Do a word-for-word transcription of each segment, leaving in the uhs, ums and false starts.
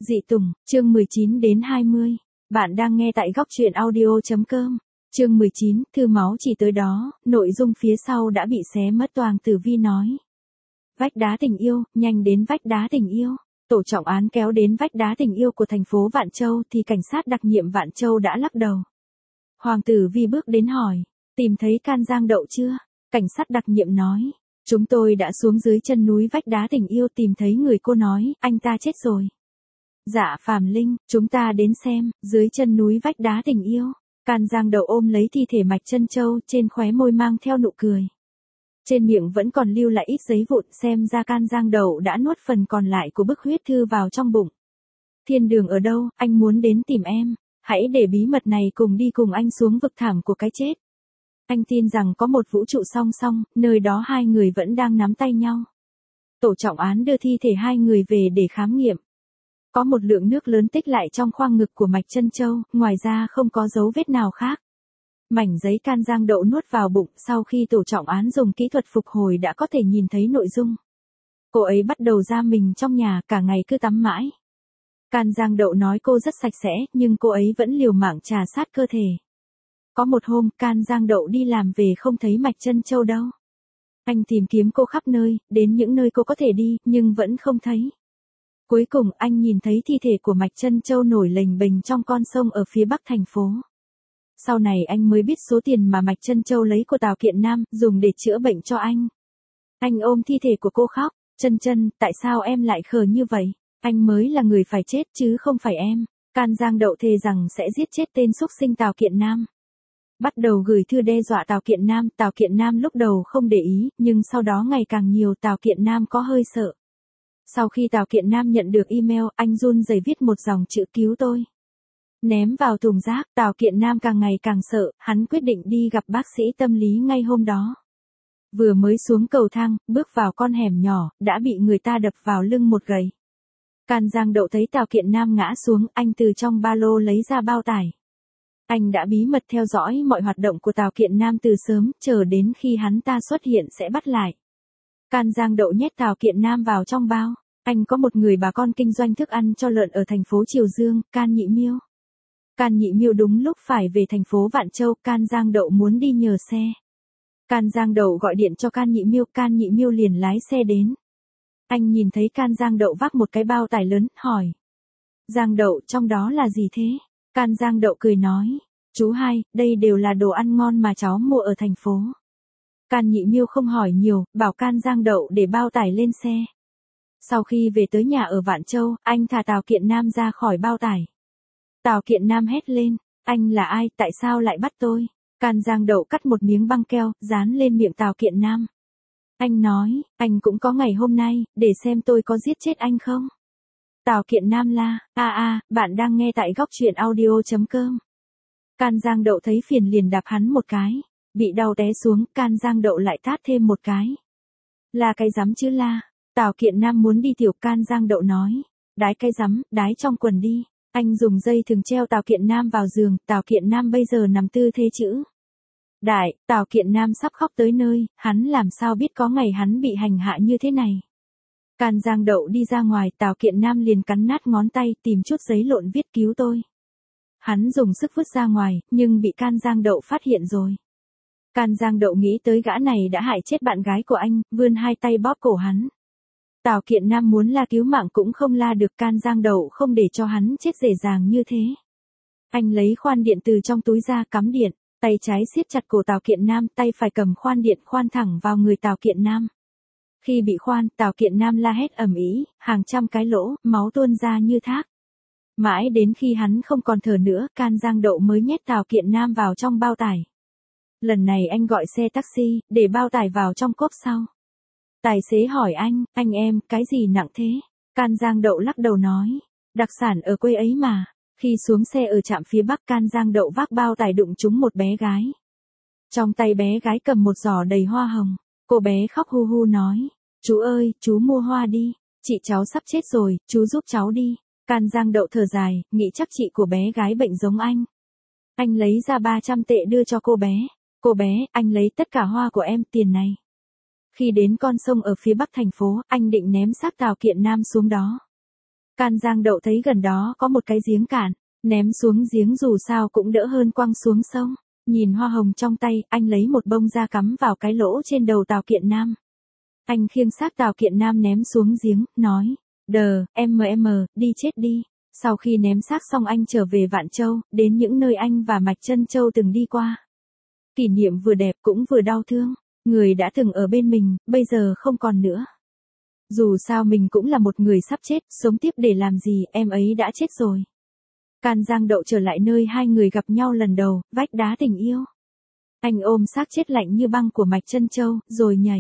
Dị Tùng, chương mười chín đến hai mươi. Bạn đang nghe tại góc truyện audio chấm com. Chương mười chín, thư máu chỉ tới đó, nội dung phía sau đã bị xé mất. Toàn Tử Vi nói. Vách đá tình yêu, nhanh đến vách đá tình yêu. Tổ trọng án kéo đến vách đá tình yêu của thành phố Vạn Châu thì cảnh sát đặc nhiệm Vạn Châu đã lắc đầu. Hoàng Tử Vi bước đến hỏi, tìm thấy can giang đậu chưa? Cảnh sát đặc nhiệm nói, chúng tôi đã xuống dưới chân núi vách đá tình yêu tìm thấy người. Cô nói, anh ta chết rồi. Dạ Phạm Linh, chúng ta đến xem, dưới chân núi vách đá tình yêu. Can giang đậu ôm lấy thi thể Mạch Trân Châu, trên khóe môi mang theo nụ cười. Trên miệng vẫn còn lưu lại ít giấy vụn, xem ra can giang đậu đã nuốt phần còn lại của bức huyết thư vào trong bụng. Thiên đường ở đâu, anh muốn đến tìm em. Hãy để bí mật này cùng đi cùng anh xuống vực thẳm của cái chết. Anh tin rằng có một vũ trụ song song, nơi đó hai người vẫn đang nắm tay nhau. Tổ trọng án đưa thi thể hai người về để khám nghiệm. Có một lượng nước lớn tích lại trong khoang ngực của Mạch Trân Châu, ngoài ra không có dấu vết nào khác. Mảnh giấy can giang đậu nuốt vào bụng, sau khi tổ trọng án dùng kỹ thuật phục hồi đã có thể nhìn thấy nội dung. Cô ấy bắt đầu ra mình trong nhà, cả ngày cứ tắm mãi. Can giang đậu nói cô rất sạch sẽ, nhưng cô ấy vẫn liều mạng trà sát cơ thể. Có một hôm, can giang đậu đi làm về không thấy Mạch Trân Châu đâu. Anh tìm kiếm cô khắp nơi, đến những nơi cô có thể đi, nhưng vẫn không thấy. Cuối cùng anh nhìn thấy thi thể của Mạch Trân Châu nổi lềnh bềnh trong con sông ở phía bắc thành phố. Sau này anh mới biết số tiền mà Mạch Trân Châu lấy của Tào Kiện Nam, dùng để chữa bệnh cho anh. Anh ôm thi thể của cô khóc, Trân Trân, tại sao em lại khờ như vậy? Anh mới là người phải chết chứ không phải em. Can giang đậu thề rằng sẽ giết chết tên xúc sinh Tào Kiện Nam. Bắt đầu gửi thư đe dọa Tào Kiện Nam, Tào Kiện Nam lúc đầu không để ý, nhưng sau đó ngày càng nhiều Tào Kiện Nam có hơi sợ. Sau khi Tào Kiện Nam nhận được email, anh run rẩy viết một dòng chữ cứu tôi. Ném vào thùng rác, Tào Kiện Nam càng ngày càng sợ, hắn quyết định đi gặp bác sĩ tâm lý ngay hôm đó. Vừa mới xuống cầu thang, bước vào con hẻm nhỏ, đã bị người ta đập vào lưng một gậy. Can giang đậu thấy Tào Kiện Nam ngã xuống, anh từ trong ba lô lấy ra bao tải. Anh đã bí mật theo dõi mọi hoạt động của Tào Kiện Nam từ sớm, chờ đến khi hắn ta xuất hiện sẽ bắt lại. Can giang đậu nhét Tào Kiện Nam vào trong bao. Anh có một người bà con kinh doanh thức ăn cho lợn ở thành phố Triều Dương, Can Nhị Miêu. Can Nhị Miêu đúng lúc phải về thành phố Vạn Châu, Can giang đậu muốn đi nhờ xe. Can giang đậu gọi điện cho Can Nhị Miêu, Can Nhị Miêu liền lái xe đến. Anh nhìn thấy Can giang đậu vác một cái bao tải lớn, hỏi. Giang đậu, trong đó là gì thế? Can giang đậu cười nói. Chú hai, đây đều là đồ ăn ngon mà cháu mua ở thành phố. Can Nhị Miêu không hỏi nhiều, bảo Can giang đậu để bao tải lên xe. Sau khi về tới nhà ở Vạn Châu, anh thả Tào Kiện Nam ra khỏi bao tải. Tào Kiện Nam hét lên, anh là ai, tại sao lại bắt tôi? Can giang đậu cắt một miếng băng keo, dán lên miệng Tào Kiện Nam. Anh nói, anh cũng có ngày hôm nay, để xem tôi có giết chết anh không? Tào Kiện Nam la, a a, bạn đang nghe tại góc truyện audio chấm com. Can giang đậu thấy phiền liền đạp hắn một cái. Bị đau té xuống, Can giang đậu lại tát thêm một cái. Là cái rắm chứ la. Tào Kiện Nam muốn đi tiểu, Can giang đậu nói. Đái cái rắm, đái trong quần đi. Anh dùng dây thừng treo Tào Kiện Nam vào giường, Tào Kiện Nam bây giờ nằm tư thế chữ đại, Tào Kiện Nam sắp khóc tới nơi, hắn làm sao biết có ngày hắn bị hành hạ như thế này. Can giang đậu đi ra ngoài, Tào Kiện Nam liền cắn nát ngón tay, tìm chút giấy lộn viết cứu tôi. Hắn dùng sức vứt ra ngoài, nhưng bị Can giang đậu phát hiện rồi. Can giang đậu nghĩ tới gã này đã hại chết bạn gái của anh, vươn hai tay bóp cổ hắn. Tào Kiện Nam muốn la cứu mạng cũng không la được, Can giang đậu không để cho hắn chết dễ dàng như thế. Anh lấy khoan điện từ trong túi ra cắm điện, tay trái siết chặt cổ Tào Kiện Nam, tay phải cầm khoan điện khoan thẳng vào người Tào Kiện Nam. Khi bị khoan, Tào Kiện Nam la hét ầm ĩ, hàng trăm cái lỗ, máu tuôn ra như thác. Mãi đến khi hắn không còn thở nữa, Can giang đậu mới nhét Tào Kiện Nam vào trong bao tải. Lần này anh gọi xe taxi, để bao tải vào trong cốp sau. Tài xế hỏi anh, anh em, cái gì nặng thế? Can giang đậu lắc đầu nói, đặc sản ở quê ấy mà. Khi xuống xe ở trạm phía bắc, Can giang đậu vác bao tải đụng trúng một bé gái. Trong tay bé gái cầm một giỏ đầy hoa hồng. Cô bé khóc hu hu nói, chú ơi, chú mua hoa đi. Chị cháu sắp chết rồi, chú giúp cháu đi. Can giang đậu thở dài, nghĩ chắc chị của bé gái bệnh giống anh. Anh lấy ra ba trăm tệ đưa cho cô bé. Cô bé, anh lấy tất cả hoa của em, tiền này. Khi đến con sông ở phía bắc thành phố, anh định ném xác Tào Kiện Nam xuống đó. Can Giang Đậu thấy gần đó có một cái giếng cạn, ném xuống giếng dù sao cũng đỡ hơn quăng xuống sông. Nhìn hoa hồng trong tay, anh lấy một bông ra cắm vào cái lỗ trên đầu Tào Kiện Nam. Anh khiêng xác Tào Kiện Nam ném xuống giếng, nói, đờ, em em, đi chết đi. Sau khi ném xác xong anh trở về Vạn Châu, đến những nơi anh và Mạch Trân Châu từng đi qua. Kỷ niệm vừa đẹp cũng vừa đau thương, người đã từng ở bên mình, bây giờ không còn nữa. Dù sao mình cũng là một người sắp chết, sống tiếp để làm gì, em ấy đã chết rồi. Can Giang Đậu trở lại nơi hai người gặp nhau lần đầu, vách đá tình yêu. Anh ôm xác chết lạnh như băng của Mạch Trân Châu, rồi nhảy.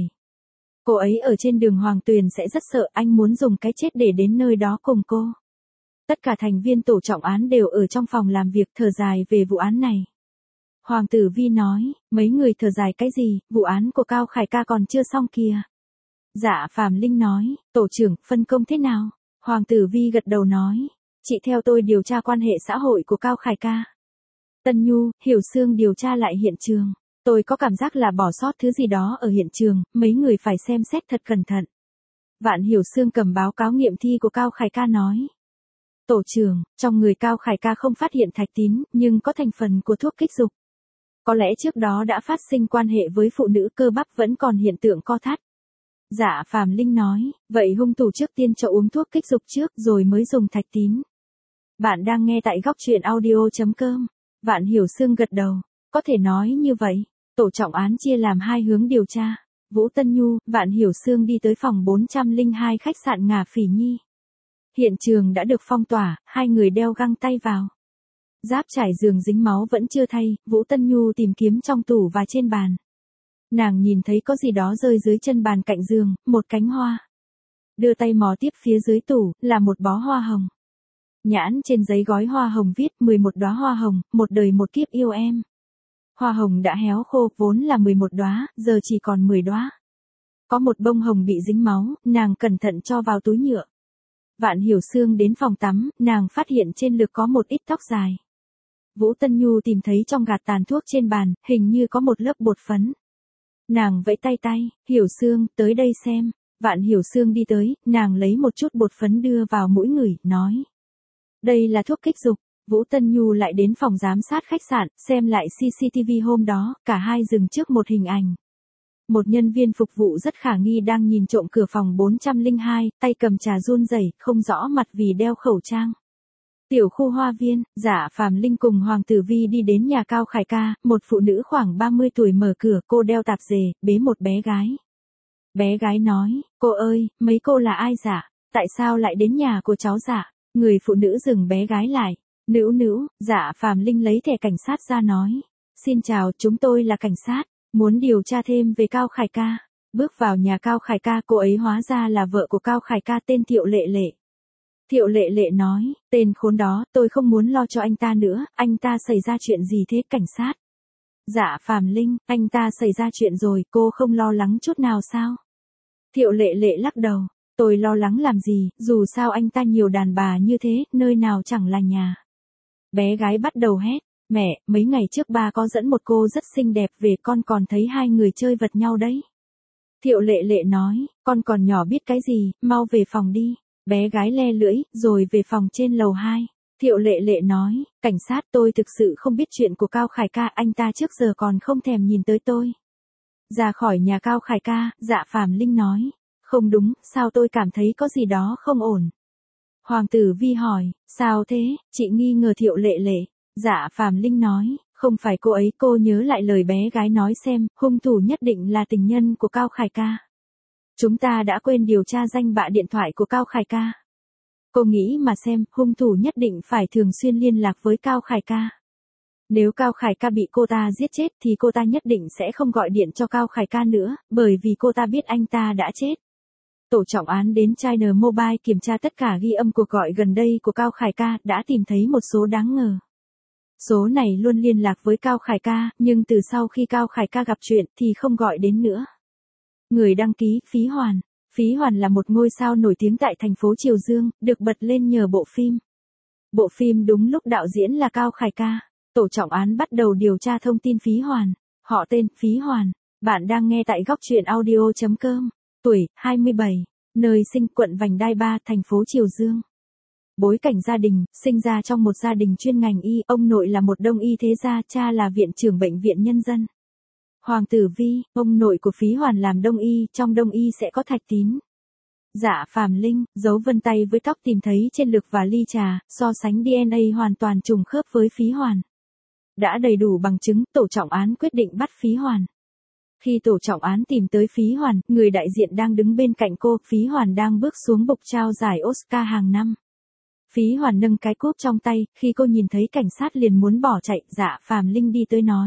Cô ấy ở trên đường Hoàng Tuyền sẽ rất sợ, anh muốn dùng cái chết để đến nơi đó cùng cô. Tất cả thành viên tổ trọng án đều ở trong phòng làm việc thở dài về vụ án này. Hoàng Tử Vi nói, mấy người thở dài cái gì, vụ án của Cao Khải ca còn chưa xong kìa. Dạ Phạm Linh nói, tổ trưởng, phân công thế nào? Hoàng Tử Vi gật đầu nói, chị theo tôi điều tra quan hệ xã hội của Cao Khải ca. Tân Nhu, Hiểu Sương điều tra lại hiện trường. Tôi có cảm giác là bỏ sót thứ gì đó ở hiện trường, mấy người phải xem xét thật cẩn thận. Vạn Hiểu Sương cầm báo cáo nghiệm thi của Cao Khải ca nói. Tổ trưởng, trong người Cao Khải ca không phát hiện thạch tín, nhưng có thành phần của thuốc kích dục. Có lẽ trước đó đã phát sinh quan hệ với phụ nữ, cơ bắp vẫn còn hiện tượng co thắt. Dạ Phạm Linh nói, vậy hung thủ trước tiên cho uống thuốc kích dục trước rồi mới dùng thạch tín. Bạn đang nghe tại góc truyện audio chấm com. Vạn Hiểu Sương gật đầu, có thể nói như vậy. Tổ trọng án chia làm hai hướng điều tra. Vũ Tân Nhu, Vạn Hiểu Sương đi tới phòng bốn trăm lẻ hai khách sạn Ngà Phỉ Nhi. Hiện trường đã được phong tỏa, hai người đeo găng tay vào. Giáp trải giường dính máu vẫn chưa thay, Vũ Tân Nhu tìm kiếm trong tủ và trên bàn. Nàng nhìn thấy có gì đó rơi dưới chân bàn cạnh giường, một cánh hoa. Đưa tay mò tiếp phía dưới tủ, là một bó hoa hồng. Nhãn trên giấy gói hoa hồng viết mười một đóa hoa hồng, một đời một kiếp yêu em. Hoa hồng đã héo khô, vốn là mười một đóa, giờ chỉ còn mười đóa. Có một bông hồng bị dính máu, nàng cẩn thận cho vào túi nhựa. Vạn Hiểu Sương đến phòng tắm, nàng phát hiện trên lược có một ít tóc dài. Vũ Tân Nhu tìm thấy trong gạt tàn thuốc trên bàn, hình như có một lớp bột phấn. Nàng vẫy tay tay, Hiểu Sương, tới đây xem. Vạn Hiểu Sương đi tới, nàng lấy một chút bột phấn đưa vào mũi ngửi, nói. Đây là thuốc kích dục. Vũ Tân Nhu lại đến phòng giám sát khách sạn, xem lại xê xê tê vê hôm đó, cả hai dừng trước một hình ảnh. Một nhân viên phục vụ rất khả nghi đang nhìn trộm cửa phòng bốn trăm lẻ hai, tay cầm trà run rẩy, không rõ mặt vì đeo khẩu trang. Tiểu khu Hoa Viên, Dạ Phạm Linh cùng Hoàng Tử Vi đi đến nhà Cao Khải ca, một phụ nữ khoảng ba mươi tuổi mở cửa, cô đeo tạp dề, bế một bé gái. Bé gái nói, cô ơi, mấy cô là ai dạ? Tại sao lại đến nhà của cháu dạ? Người phụ nữ dừng bé gái lại. Nữu nữu, Dạ Phạm Linh lấy thẻ cảnh sát ra nói. Xin chào, chúng tôi là cảnh sát, muốn điều tra thêm về Cao Khải ca. Bước vào nhà Cao Khải ca, cô ấy hóa ra là vợ của Cao Khải ca tên Thiệu Lệ Lệ. Thiệu Lệ Lệ nói, tên khốn đó, tôi không muốn lo cho anh ta nữa, anh ta xảy ra chuyện gì thế cảnh sát? Dạ Phạm Linh, anh ta xảy ra chuyện rồi, cô không lo lắng chút nào sao? Thiệu Lệ Lệ lắc đầu, tôi lo lắng làm gì, dù sao anh ta nhiều đàn bà như thế, nơi nào chẳng là nhà. Bé gái bắt đầu hét, mẹ, mấy ngày trước ba có dẫn một cô rất xinh đẹp về, con còn thấy hai người chơi vật nhau đấy. Thiệu Lệ Lệ nói, con còn nhỏ biết cái gì, mau về phòng đi. Bé gái le lưỡi, rồi về phòng trên lầu hai. Thiệu Lệ Lệ nói, cảnh sát tôi thực sự không biết chuyện của Cao Khải ca, anh ta trước giờ còn không thèm nhìn tới tôi. Ra khỏi nhà Cao Khải ca, Dạ Phạm Linh nói, không đúng, sao tôi cảm thấy có gì đó không ổn. Hoàng Tử Vi hỏi, sao thế, chị nghi ngờ Thiệu Lệ Lệ. Dạ Phạm Linh nói, không phải cô ấy, cô nhớ lại lời bé gái nói xem, hung thủ nhất định là tình nhân của Cao Khải ca. Chúng ta đã quên điều tra danh bạ điện thoại của Cao Khải ca. Cô nghĩ mà xem, hung thủ nhất định phải thường xuyên liên lạc với Cao Khải ca. Nếu Cao Khải ca bị cô ta giết chết thì cô ta nhất định sẽ không gọi điện cho Cao Khải ca nữa, bởi vì cô ta biết anh ta đã chết. Tổ trọng án đến China Mobile kiểm tra tất cả ghi âm cuộc gọi gần đây của Cao Khải ca, đã tìm thấy một số đáng ngờ. Số này luôn liên lạc với Cao Khải ca, nhưng từ sau khi Cao Khải ca gặp chuyện thì không gọi đến nữa. Người đăng ký, Phí Hoàn. Phí Hoàn là một ngôi sao nổi tiếng tại thành phố Triều Dương, được bật lên nhờ bộ phim. Bộ phim đúng lúc đạo diễn là Cao Khải ca. Tổ trọng án bắt đầu điều tra thông tin Phí Hoàn. Họ tên, Phí Hoàn. Bạn đang nghe tại góc truyện audio chấm com. Tuổi, hai mươi bảy. Nơi sinh, quận Vành Đai ba, thành phố Triều Dương. Bối cảnh gia đình, sinh ra trong một gia đình chuyên ngành y, ông nội là một đông y thế gia, cha là viện trưởng bệnh viện nhân dân. Hoàng tử Vi, ông nội của Phí Hoàn làm đông y, trong đông y sẽ có thạch tín. Dạ Phàm Linh, dấu vân tay với tóc tìm thấy trên lược và ly trà, so sánh đê en a hoàn toàn trùng khớp với Phí Hoàn. Đã đầy đủ bằng chứng, tổ trọng án quyết định bắt Phí Hoàn. Khi tổ trọng án tìm tới Phí Hoàn, người đại diện đang đứng bên cạnh cô, Phí Hoàn đang bước xuống bục trao giải Oscar hàng năm. Phí Hoàn nâng cái cúp trong tay, khi cô nhìn thấy cảnh sát liền muốn bỏ chạy, Dạ Phàm Linh đi tới nói.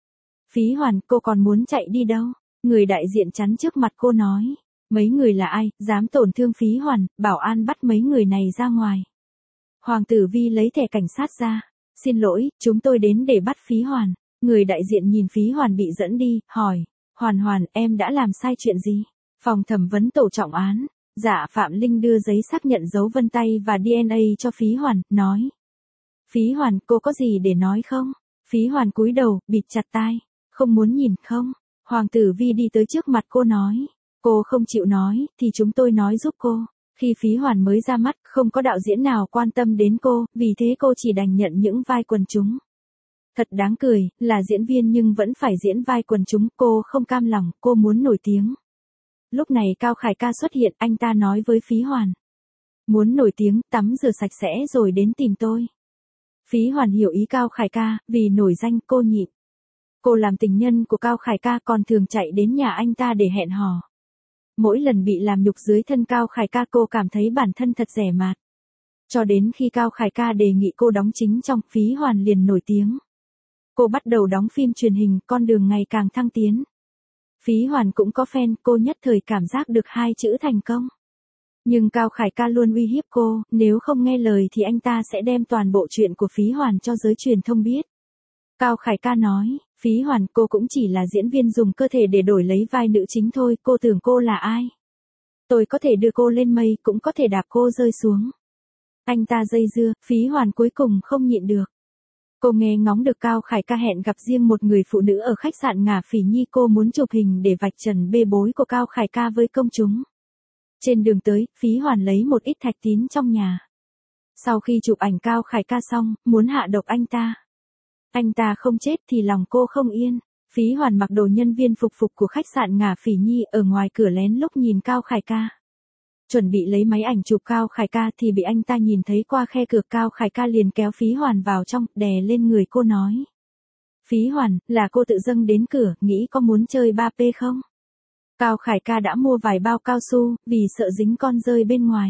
Phí Hoàn, cô còn muốn chạy đi đâu? Người đại diện chắn trước mặt cô nói. Mấy người là ai, dám tổn thương Phí Hoàn, bảo an bắt mấy người này ra ngoài. Hoàng tử Vi lấy thẻ cảnh sát ra. Xin lỗi, chúng tôi đến để bắt Phí Hoàn. Người đại diện nhìn Phí Hoàn bị dẫn đi, hỏi. Hoàn Hoàn, em đã làm sai chuyện gì? Phòng thẩm vấn tổ trọng án. Dạ Phạm Linh đưa giấy xác nhận dấu vân tay và đê en a cho Phí Hoàn, nói. Phí Hoàn, cô có gì để nói không? Phí Hoàn cúi đầu, bịt chặt tai. Không muốn nhìn không? Hoàng tử Vi đi tới trước mặt cô nói. Cô không chịu nói, thì chúng tôi nói giúp cô. Khi Phí Hoàn mới ra mắt, không có đạo diễn nào quan tâm đến cô, vì thế cô chỉ đành nhận những vai quần chúng. Thật đáng cười, là diễn viên nhưng vẫn phải diễn vai quần chúng, cô không cam lòng, cô muốn nổi tiếng. Lúc này Cao Khải Ca xuất hiện, anh ta nói với Phí Hoàn. Muốn nổi tiếng, tắm rửa sạch sẽ rồi đến tìm tôi. Phí Hoàn hiểu ý Cao Khải Ca, vì nổi danh cô nhịn. Cô làm tình nhân của Cao Khải Ca còn thường chạy đến nhà anh ta để hẹn hò. Mỗi lần bị làm nhục dưới thân Cao Khải Ca cô cảm thấy bản thân thật rẻ mạt. Cho đến khi Cao Khải Ca đề nghị cô đóng chính trong, Phí Hoàn liền nổi tiếng. Cô bắt đầu đóng phim truyền hình, con đường ngày càng thăng tiến. Phí Hoàn cũng có fan, cô nhất thời cảm giác được hai chữ thành công. Nhưng Cao Khải Ca luôn uy hiếp cô, nếu không nghe lời thì anh ta sẽ đem toàn bộ chuyện của Phí Hoàn cho giới truyền thông biết. Cao Khải Ca nói, Phí Hoàn, cô cũng chỉ là diễn viên dùng cơ thể để đổi lấy vai nữ chính thôi, cô tưởng cô là ai? Tôi có thể đưa cô lên mây, cũng có thể đạp cô rơi xuống. Anh ta dây dưa, Phí Hoàn cuối cùng không nhịn được. Cô nghe ngóng được Cao Khải Ca hẹn gặp riêng một người phụ nữ ở khách sạn Ngả Phỉ Nhi, cô muốn chụp hình để vạch trần bê bối của Cao Khải Ca với công chúng. Trên đường tới, Phí Hoàn lấy một ít thạch tín trong nhà. Sau khi chụp ảnh Cao Khải Ca xong, muốn hạ độc anh ta. Anh ta không chết thì lòng cô không yên. Phí Hoàn mặc đồ nhân viên phục phục của khách sạn Ngả Phỉ Nhi ở ngoài cửa lén lúc nhìn Cao Khải Ca. Chuẩn bị lấy máy ảnh chụp Cao Khải Ca thì bị anh ta nhìn thấy qua khe cửa, Cao Khải Ca liền kéo Phí Hoàn vào trong, đè lên người cô nói. Phí Hoàn, là cô tự dâng đến cửa, nghĩ có muốn chơi ba pê không? Cao Khải Ca đã mua vài bao cao su, vì sợ dính con rơi bên ngoài.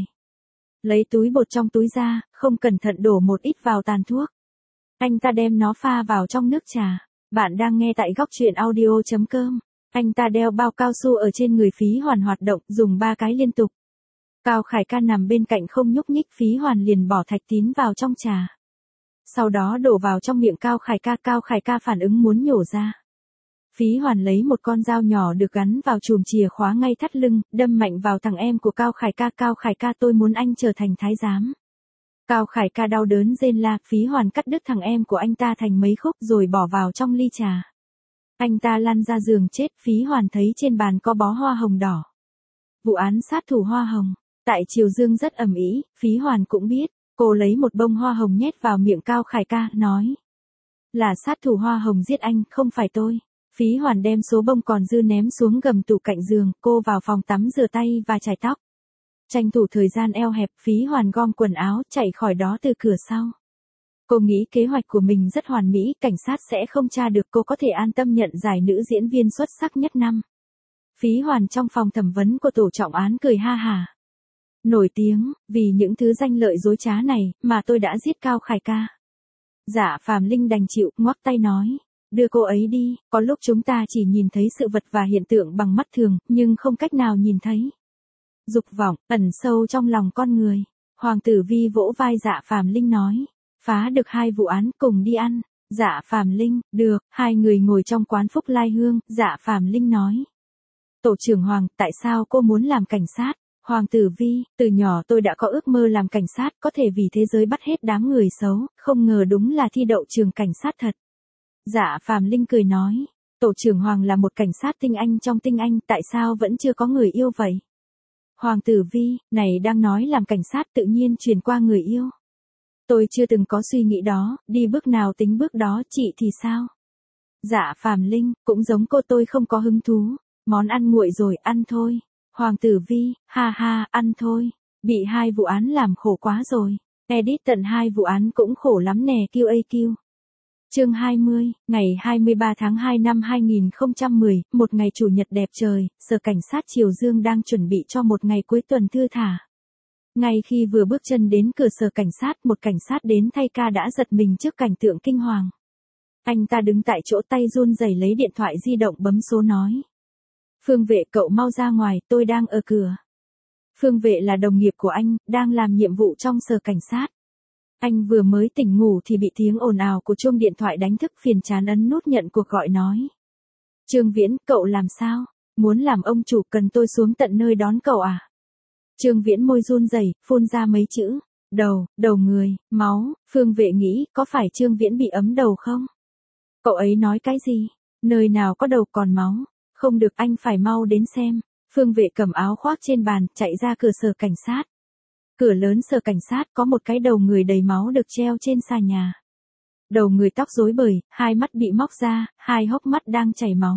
Lấy túi bột trong túi ra, không cẩn thận đổ một ít vào tàn thuốc. Anh ta đem nó pha vào trong nước trà. Bạn đang nghe tại góc truyện audio chấm com. Anh ta đeo bao cao su ở trên người Phí Hoàn hoạt động, dùng ba cái liên tục. Cao Khải Ca nằm bên cạnh không nhúc nhích, Phí Hoàn liền bỏ thạch tín vào trong trà. Sau đó đổ vào trong miệng Cao Khải Ca, Cao Khải Ca phản ứng muốn nhổ ra. Phí Hoàn lấy một con dao nhỏ được gắn vào chùm chìa khóa ngay thắt lưng, đâm mạnh vào thằng em của Cao Khải Ca. Cao Khải Ca, tôi muốn anh trở thành thái giám. Cao Khải Ca đau đớn rên la, Phí Hoàn cắt đứt thằng em của anh ta thành mấy khúc rồi bỏ vào trong ly trà. Anh ta lăn ra giường chết, Phí Hoàn thấy trên bàn có bó hoa hồng đỏ. Vụ án sát thủ hoa hồng. Tại Triều Dương rất ầm ĩ, Phí Hoàn cũng biết, cô lấy một bông hoa hồng nhét vào miệng Cao Khải Ca, nói. Là sát thủ hoa hồng giết anh, không phải tôi. Phí Hoàn đem số bông còn dư ném xuống gầm tủ cạnh giường, cô vào phòng tắm rửa tay và chải tóc. Tranh thủ thời gian eo hẹp, Phí Hoàn gom quần áo, chạy khỏi đó từ cửa sau. Cô nghĩ kế hoạch của mình rất hoàn mỹ, cảnh sát sẽ không tra được, cô có thể an tâm nhận giải nữ diễn viên xuất sắc nhất năm. Phí Hoàn trong phòng thẩm vấn của tổ trọng án cười ha hả. Nổi tiếng, vì những thứ danh lợi dối trá này, mà tôi đã giết Cao Khải Ca. Dạ Phàm Linh đành chịu, ngoắc tay nói. Đưa cô ấy đi, có lúc chúng ta chỉ nhìn thấy sự vật và hiện tượng bằng mắt thường, nhưng không cách nào nhìn thấy. Dục vọng, ẩn sâu trong lòng con người. Hoàng tử Vi vỗ vai Dạ Phàm Linh nói. Phá được hai vụ án, cùng đi ăn. Dạ Phàm Linh, được, hai người ngồi trong quán Phúc Lai Hương, Dạ Phàm Linh nói. Tổ trưởng Hoàng, tại sao cô muốn làm cảnh sát? Hoàng tử Vi, từ nhỏ tôi đã có ước mơ làm cảnh sát, có thể vì thế giới bắt hết đám người xấu, không ngờ đúng là thi đậu trường cảnh sát thật. Dạ Phàm Linh cười nói, tổ trưởng Hoàng là một cảnh sát tinh anh trong tinh anh, tại sao vẫn chưa có người yêu vậy? Hoàng tử Vi, này đang nói làm cảnh sát tự nhiên truyền qua người yêu. Tôi chưa từng có suy nghĩ đó, đi bước nào tính bước đó, chị thì sao? Dạ Phạm Linh, cũng giống cô tôi không có hứng thú, món ăn nguội rồi, ăn thôi. Hoàng tử Vi, ha ha, ăn thôi, bị hai vụ án làm khổ quá rồi, edit tận hai vụ án cũng khổ lắm nè quy a quy. Chương hai mươi, ngày hai mươi ba tháng hai năm hai nghìn không trăm mười, một ngày chủ nhật đẹp trời, Sở Cảnh sát Triều Dương đang chuẩn bị cho một ngày cuối tuần thư thả. Ngay khi vừa bước chân đến cửa sở cảnh sát, một cảnh sát đến thay ca đã giật mình trước cảnh tượng kinh hoàng. Anh ta đứng tại chỗ tay run rẩy lấy điện thoại di động bấm số nói. Phương Vệ, cậu mau ra ngoài, tôi đang ở cửa. Phương Vệ là đồng nghiệp của anh, đang làm nhiệm vụ trong sở cảnh sát. Anh vừa mới tỉnh ngủ thì bị tiếng ồn ào của chuông điện thoại đánh thức, phiền chán ấn nút nhận cuộc gọi nói. Trương Viễn, cậu làm sao? Muốn làm ông chủ, cần tôi xuống tận nơi đón cậu à? Trương Viễn môi run rẩy, phun ra mấy chữ. Đầu, đầu người, máu. Phương Vệ nghĩ, có phải Trương Viễn bị ấm đầu không? Cậu ấy nói cái gì? Nơi nào có đầu còn máu? Không được, anh phải mau đến xem. Phương Vệ cầm áo khoác trên bàn, chạy ra cửa sở cảnh sát. Cửa lớn sở cảnh sát có một cái đầu người đầy máu được treo trên xà nhà. Đầu người tóc rối bời, hai mắt bị móc ra, hai hốc mắt đang chảy máu.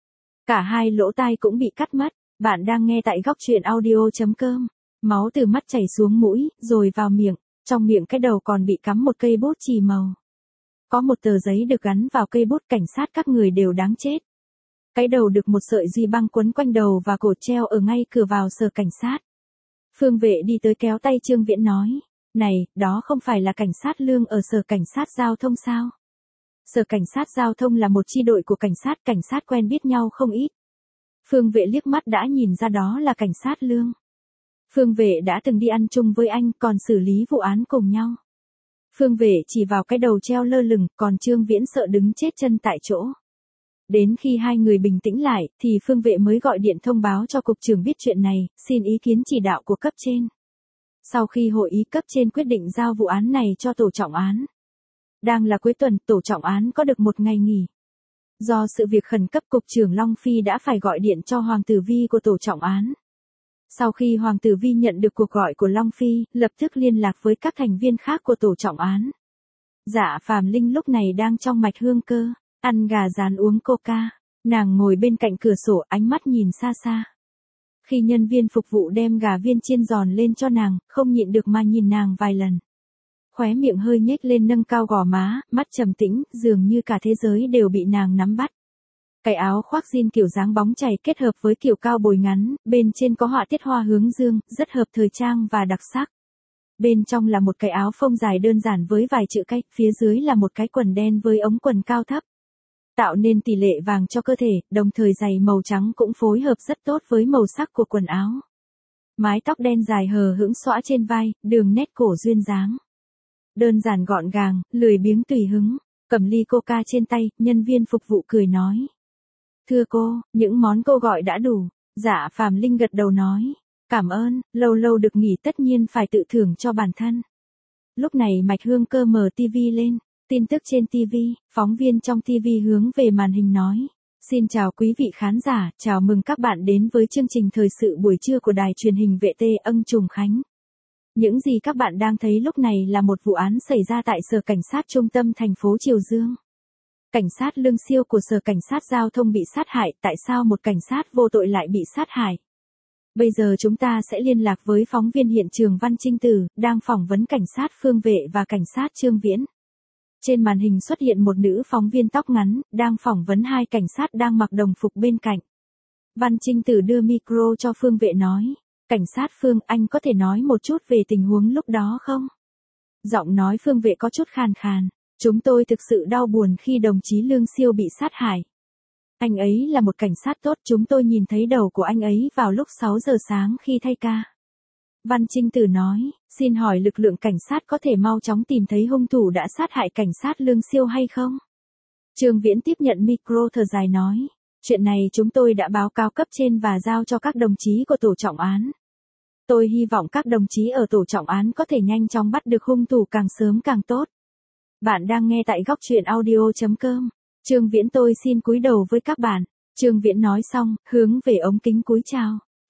Cả hai lỗ tai cũng bị cắt mất. Bạn đang nghe tại góc truyện audio chấm com. Máu từ mắt chảy xuống mũi, rồi vào miệng. Trong miệng cái đầu còn bị cắm một cây bút chì màu. Có một tờ giấy được gắn vào cây bút, cảnh sát các người đều đáng chết. Cái đầu được một sợi dây băng quấn quanh đầu và cổ treo ở ngay cửa vào sở cảnh sát. Phương Vệ đi tới kéo tay Trương Viễn nói. Này, đó không phải là cảnh sát lương ở sở cảnh sát giao thông sao? Sở cảnh sát giao thông là một chi đội của cảnh sát, cảnh sát quen biết nhau không ít. Phương Vệ liếc mắt đã nhìn ra đó là cảnh sát lương. Phương Vệ đã từng đi ăn chung với anh, còn xử lý vụ án cùng nhau. Phương Vệ chỉ vào cái đầu treo lơ lửng, còn Trương Viễn sợ đứng chết chân tại chỗ. Đến khi hai người bình tĩnh lại, thì Phương Vệ mới gọi điện thông báo cho cục trưởng biết chuyện này, xin ý kiến chỉ đạo của cấp trên. Sau khi hội ý cấp trên quyết định giao vụ án này cho tổ trọng án. Đang là cuối tuần, tổ trọng án có được một ngày nghỉ. Do sự việc khẩn cấp, cục trưởng Long Phi đã phải gọi điện cho Hoàng tử Vi của tổ trọng án. Sau khi Hoàng tử Vi nhận được cuộc gọi của Long Phi, lập tức liên lạc với các thành viên khác của tổ trọng án. Dạ Phạm Linh lúc này đang trong mạch hương cơ, ăn gà rán uống coca. Nàng ngồi bên cạnh cửa sổ, ánh mắt nhìn xa xa. Khi nhân viên phục vụ đem gà viên chiên giòn lên cho nàng, không nhịn được mà nhìn nàng vài lần. Khóe miệng hơi nhếch lên nâng cao gò má, mắt trầm tĩnh, dường như cả thế giới đều bị nàng nắm bắt. Cái áo khoác jean kiểu dáng bóng chảy kết hợp với kiểu cao bồi ngắn, bên trên có họa tiết hoa hướng dương, rất hợp thời trang và đặc sắc. Bên trong là một cái áo phông dài đơn giản với vài chữ cách, phía dưới là một cái quần đen với ống quần cao thấp. Tạo nên tỷ lệ vàng cho cơ thể, đồng thời giày màu trắng cũng phối hợp rất tốt với màu sắc của quần áo. Mái tóc đen dài hờ hững xõa trên vai, đường nét cổ duyên dáng. Đơn giản gọn gàng, lười biếng tùy hứng, cầm ly coca trên tay, nhân viên phục vụ cười nói. Thưa cô, những món cô gọi đã đủ. Dạ Phạm Linh gật đầu nói. Cảm ơn, lâu lâu được nghỉ tất nhiên phải tự thưởng cho bản thân. Lúc này mạch hương cơ mở tivi lên. Tin tức trên tivi, phóng viên trong tivi hướng về màn hình nói. Xin chào quý vị khán giả, chào mừng các bạn đến với chương trình thời sự buổi trưa của đài truyền hình vệ tê Ân Trùng Khánh. Những gì các bạn đang thấy lúc này là một vụ án xảy ra tại sở cảnh sát trung tâm thành phố Triều Dương. Cảnh sát Lương Siêu của sở cảnh sát giao thông bị sát hại, tại sao một cảnh sát vô tội lại bị sát hại? Bây giờ chúng ta sẽ liên lạc với phóng viên hiện trường Văn Trinh Tử, đang phỏng vấn cảnh sát Phương Vệ và cảnh sát Trương Viễn. Trên màn hình xuất hiện một nữ phóng viên tóc ngắn, đang phỏng vấn hai cảnh sát đang mặc đồng phục bên cạnh. Văn Trinh Tử đưa micro cho Phương Vệ nói. Cảnh sát Phương, anh có thể nói một chút về tình huống lúc đó không? Giọng nói Phương Vệ có chút khàn khàn. Chúng tôi thực sự đau buồn khi đồng chí Lương Siêu bị sát hại. Anh ấy là một cảnh sát tốt, chúng tôi nhìn thấy đầu của anh ấy vào lúc sáu giờ sáng khi thay ca. Văn Trinh Tử nói, xin hỏi lực lượng cảnh sát có thể mau chóng tìm thấy hung thủ đã sát hại cảnh sát Lương Siêu hay không? Trương Viễn tiếp nhận micro thở dài nói, chuyện này chúng tôi đã báo cáo cấp trên và giao cho các đồng chí của tổ trọng án. Tôi hy vọng các đồng chí ở tổ trọng án có thể nhanh chóng bắt được hung thủ, càng sớm càng tốt. Bạn đang nghe tại góc truyện audio chấm com. Trương Viễn, tôi xin cúi đầu với các bạn. Trương Viễn nói xong, hướng về ống kính cúi chào.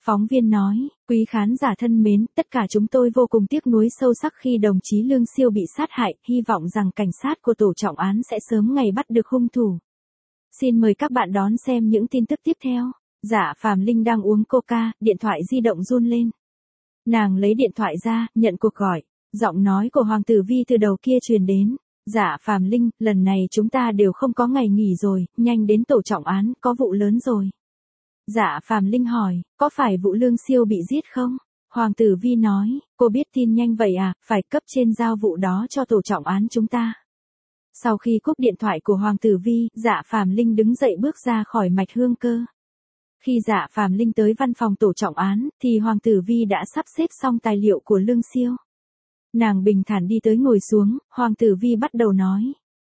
Phóng viên nói, quý khán giả thân mến, tất cả chúng tôi vô cùng tiếc nuối sâu sắc khi đồng chí Lương Siêu bị sát hại, hy vọng rằng cảnh sát của tổ trọng án sẽ sớm ngày bắt được hung thủ. Xin mời các bạn đón xem những tin tức tiếp theo. Dạ Phàm Linh đang uống coca, điện thoại di động run lên. Nàng lấy điện thoại ra, nhận cuộc gọi. Giọng nói của Hoàng Tử Vi từ đầu kia truyền đến. Dạ Phàm Linh, lần này chúng ta đều không có ngày nghỉ rồi, nhanh đến tổ trọng án, có vụ lớn rồi. Dạ Phàm Linh hỏi, có phải vụ Lương Siêu bị giết không? Hoàng Tử Vi nói, cô biết tin nhanh vậy à, phải cấp trên giao vụ đó cho tổ trọng án chúng ta. Sau khi cúp điện thoại của Hoàng Tử Vi, Dạ Phàm Linh đứng dậy bước ra khỏi mạch hương cơ. Khi Dạ Phàm Linh tới văn phòng tổ trọng án, thì Hoàng Tử Vi đã sắp xếp xong tài liệu của Lương Siêu. Nàng bình thản đi tới ngồi xuống, Hoàng Tử Vi bắt đầu nói.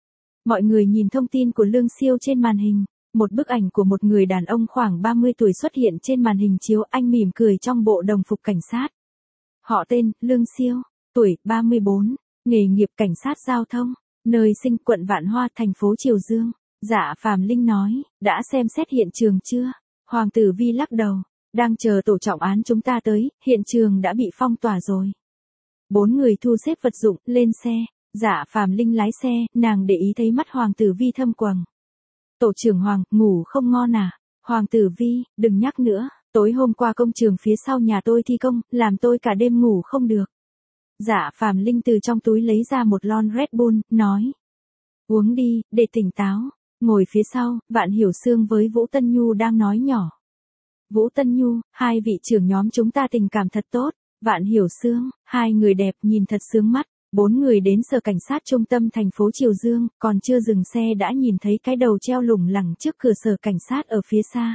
Mọi người nhìn thông tin của Lương Siêu trên màn hình. Một bức ảnh của một người đàn ông khoảng ba mươi tuổi xuất hiện trên màn hình chiếu, anh mỉm cười trong bộ đồng phục cảnh sát. Họ tên, Lương Siêu, tuổi, ba mươi bốn, nghề nghiệp cảnh sát giao thông, nơi sinh, quận Vạn Hoa, thành phố Triều Dương. Dạ Phàm Linh nói, đã xem xét hiện trường chưa? Hoàng Tử Vi lắc đầu, đang chờ tổ trọng án chúng ta tới, hiện trường đã bị phong tỏa rồi. Bốn người thu xếp vật dụng, lên xe. Dạ Phàm Linh lái xe, nàng để ý thấy mắt Hoàng Tử Vi thâm quầng. Tổ trưởng Hoàng, ngủ không ngon à? Hoàng Tử Vi, đừng nhắc nữa, tối hôm qua công trường phía sau nhà tôi thi công, làm tôi cả đêm ngủ không được. Dạ Phàm Linh từ trong túi lấy ra một lon Red Bull, nói. Uống đi, để tỉnh táo. Ngồi phía sau, Vạn Hiểu Sương với Vũ Tân Nhu đang nói nhỏ. Vũ Tân Nhu, hai vị trưởng nhóm chúng ta tình cảm thật tốt. Vạn Hiểu Sương, hai người đẹp nhìn thật sướng mắt. Bốn người đến sở cảnh sát trung tâm thành phố Triều Dương, còn chưa dừng xe đã nhìn thấy cái đầu treo lủng lẳng trước cửa sở cảnh sát ở phía xa.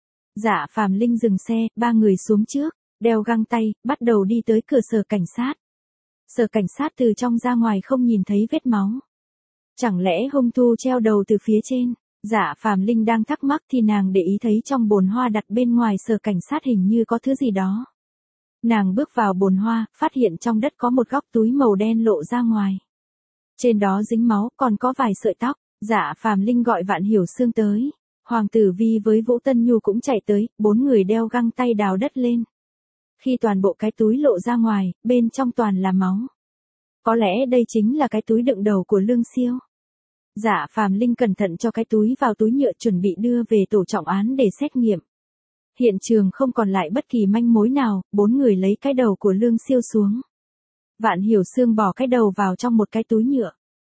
Dạ Phàm Linh dừng xe, ba người xuống trước, đeo găng tay, bắt đầu đi tới cửa sở cảnh sát. Sở cảnh sát từ trong ra ngoài không nhìn thấy vết máu. Chẳng lẽ hung thủ treo đầu từ phía trên? Dạ Phàm Linh đang thắc mắc thì nàng để ý thấy trong bồn hoa đặt bên ngoài sở cảnh sát hình như có thứ gì đó. Nàng bước vào bồn hoa, phát hiện trong đất có một góc túi màu đen lộ ra ngoài. Trên đó dính máu, còn có vài sợi tóc. Dạ Phàm Linh gọi Vạn Hiểu Sương tới. Hoàng Tử Vi với Vũ Tân Nhu cũng chạy tới, bốn người đeo găng tay đào đất lên. Khi toàn bộ cái túi lộ ra ngoài, bên trong toàn là máu. Có lẽ đây chính là cái túi đựng đầu của Lương Siêu. Dạ Phàm Linh cẩn thận cho cái túi vào túi nhựa chuẩn bị đưa về tổ trọng án để xét nghiệm. Hiện trường không còn lại bất kỳ manh mối nào, bốn người lấy cái đầu của Lương Siêu xuống. Vạn Hiểu Sương bỏ cái đầu vào trong một cái túi nhựa.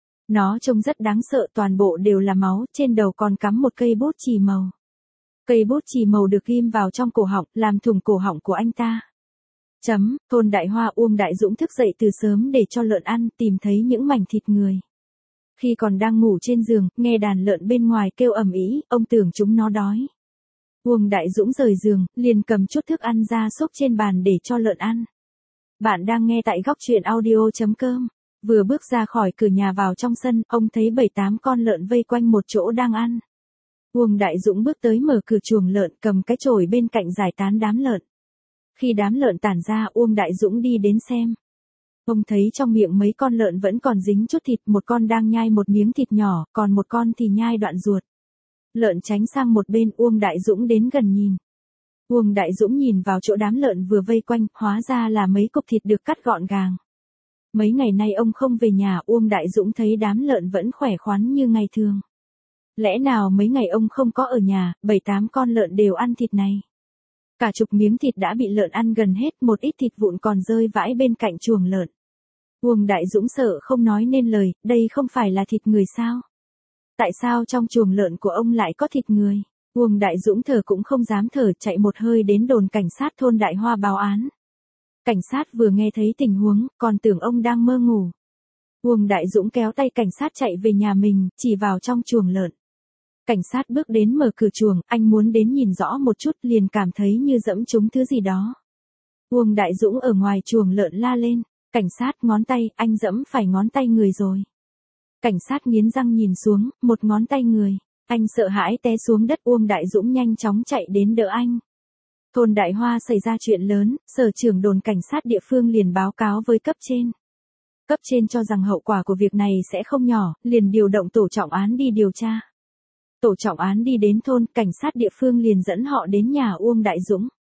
Nó trông rất đáng sợ, toàn bộ đều là máu, trên đầu còn cắm một cây bút chì màu. Cây bút chì màu được ghim vào trong cổ họng, làm thủng cổ họng của anh ta. Chấm, thôn Đại Hoa. Uông Đại Dũng thức dậy từ sớm để cho lợn ăn, tìm thấy những mảnh thịt người. Khi còn đang ngủ trên giường, nghe đàn lợn bên ngoài kêu ầm ĩ, ông tưởng chúng nó đói. Uông Đại Dũng rời giường, liền cầm chút thức ăn ra xúc trên bàn để cho lợn ăn. Bạn đang nghe tại góc truyện audio chấm com. Vừa bước ra khỏi cửa nhà vào trong sân, ông thấy bảy tám con lợn vây quanh một chỗ đang ăn. Uông Đại Dũng bước tới mở cửa chuồng lợn, cầm cái chổi bên cạnh giải tán đám lợn. Khi đám lợn tản ra, Uông Đại Dũng đi đến xem. Ông thấy trong miệng mấy con lợn vẫn còn dính chút thịt, một con đang nhai một miếng thịt nhỏ, còn một con thì nhai đoạn ruột. Lợn tránh sang một bên, Uông Đại Dũng đến gần nhìn. Uông Đại Dũng nhìn vào chỗ đám lợn vừa vây quanh, hóa ra là mấy cục thịt được cắt gọn gàng. Mấy ngày nay ông không về nhà, Uông Đại Dũng thấy đám lợn vẫn khỏe khoắn như ngày thường. Lẽ nào mấy ngày ông không có ở nhà, bảy tám con lợn đều ăn thịt này. Cả chục miếng thịt đã bị lợn ăn gần hết, một ít thịt vụn còn rơi vãi bên cạnh chuồng lợn. Uông Đại Dũng sợ không nói nên lời, đây không phải là thịt người sao? Tại sao trong chuồng lợn của ông lại có thịt người? Uông Đại Dũng thở cũng không dám thở, chạy một hơi đến đồn cảnh sát thôn Đại Hoa báo án. Cảnh sát vừa nghe thấy tình huống, còn tưởng ông đang mơ ngủ. Uông Đại Dũng kéo tay cảnh sát chạy về nhà mình, chỉ vào trong chuồng lợn. Cảnh sát bước đến mở cửa chuồng, anh muốn đến nhìn rõ một chút, liền cảm thấy như dẫm trúng thứ gì đó. Uông Đại Dũng ở ngoài chuồng lợn la lên. Cảnh sát, ngón tay, anh dẫm phải ngón tay người rồi. Cảnh sát nghiến răng nhìn xuống, một ngón tay người. Anh sợ hãi té xuống đất. Uông Đại Dũng nhanh chóng chạy đến đỡ anh. Thôn Đại Hoa xảy ra chuyện lớn, sở trưởng đồn cảnh sát địa phương liền báo cáo với cấp trên. Cấp trên cho rằng hậu quả của việc này sẽ không nhỏ, liền điều động tổ trọng án đi điều tra. Tổ trọng án đi đến thôn, cảnh sát địa phương liền dẫn họ đến nhà Uông Đại Dũng.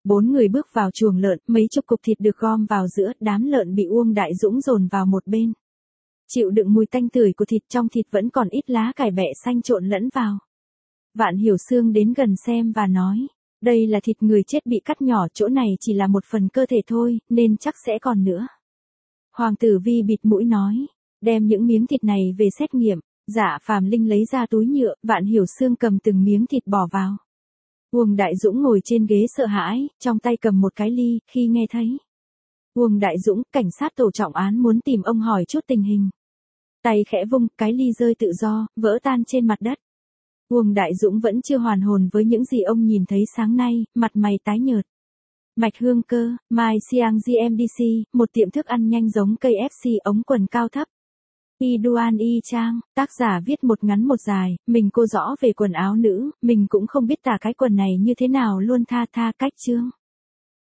Bốn người bước vào chuồng lợn, mấy chục cục thịt được gom vào giữa, đám lợn bị Uông Đại Dũng dồn vào một bên. Chịu đựng mùi tanh tưởi của thịt, trong thịt vẫn còn ít lá cải bẹ xanh trộn lẫn vào. Vạn Hiểu Xương đến gần xem và nói, đây là thịt người chết bị cắt nhỏ, chỗ này chỉ là một phần cơ thể thôi, nên chắc sẽ còn nữa. Hoàng Tử Vi bịt mũi nói, đem những miếng thịt này về xét nghiệm. Dạ Phàm Linh lấy ra túi nhựa, Vạn Hiểu Xương cầm từng miếng thịt bỏ vào. Uông Đại Dũng ngồi trên ghế sợ hãi, trong tay cầm một cái ly, khi nghe thấy. Uông Đại Dũng, cảnh sát tổ trọng án muốn tìm ông hỏi chút tình hình. Tay khẽ vung, cái ly rơi tự do, vỡ tan trên mặt đất. Uông Đại Dũng vẫn chưa hoàn hồn với những gì ông nhìn thấy sáng nay, mặt mày tái nhợt. Mạch Hương Cơ, Mai Siang giê em đê xê, một tiệm thức ăn nhanh giống ca ép xê, ống quần cao thấp. Y Duan Y Trang, tác giả viết một ngắn một dài, mình cô rõ về quần áo nữ, mình cũng không biết tả cái quần này như thế nào luôn, tha tha cách chương.